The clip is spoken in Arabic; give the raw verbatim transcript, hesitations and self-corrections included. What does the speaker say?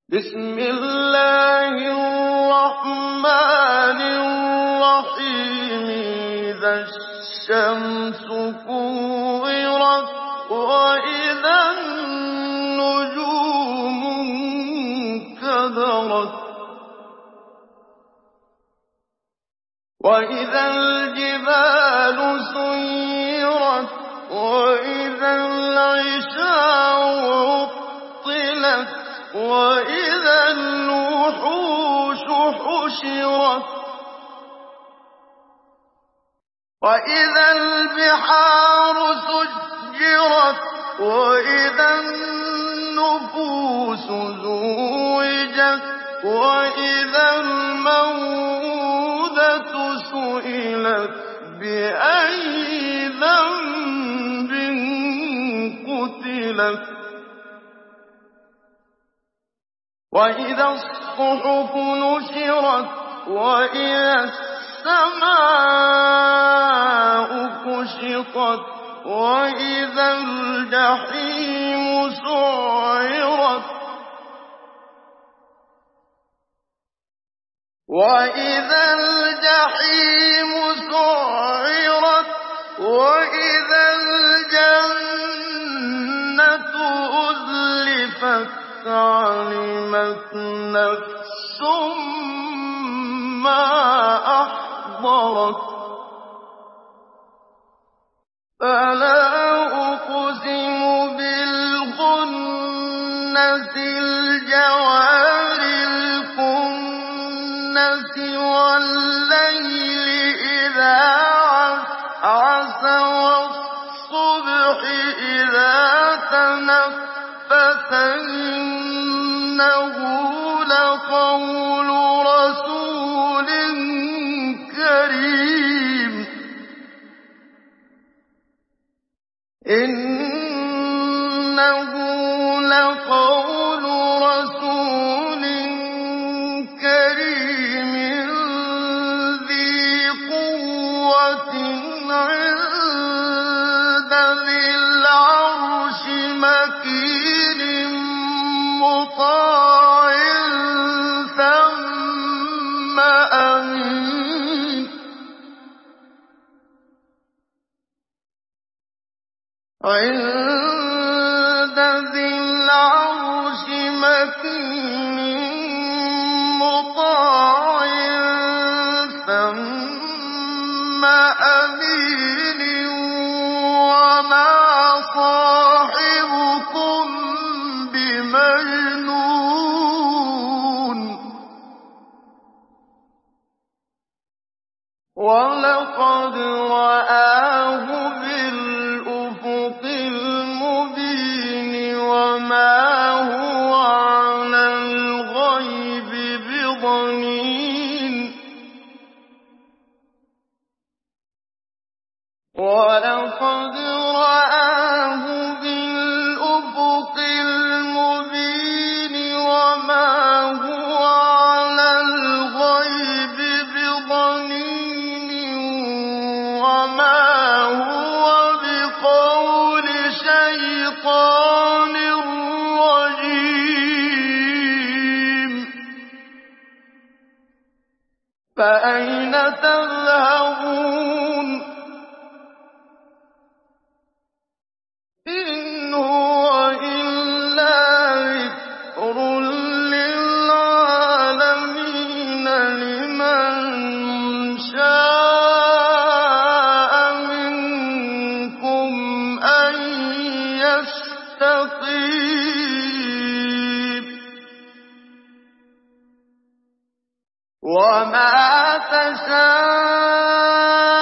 بسم الله الرحمن الرحيم إذا الشمس كورت وإذا النجوم انكدرت وإذا الجبال سيرت وإذا العشار عطلت وإذا الوحوش حشرت وإذا البحار سجرت وإذا النفوس زوجت وإذا الموءودة سئلت بأي ذنب قتلت وإذا الصحف نشرت وإذا السماء كشطت وإذا الجحيم سعرت وإذا الجحيم سعرت وإذا الجنة أزلفت علمت نفس ما أحضرت فلا أقسم بالخنس الجوار الكنس والليل إذا عسعس والصبح إذا تنفس إنه لقول رسول كريم إنه لقول رسول كريم ذي قوة عند ذي العرش مكين مطاع ثم أمين عند ذي العرش مكين مطاع ثم أمين وما صاحبكم بمجنون ولقد رآه بالأفق المبين وما هو على الغيب بضنين ولقد رآه بالأفق المبين وما هو على الغيب بضنين وما هو بقول شيطان رجيم فأين تذهبون إن هو إلا ذكر للعالمين لمن شاء منكم أن يستقيم وما تشاءون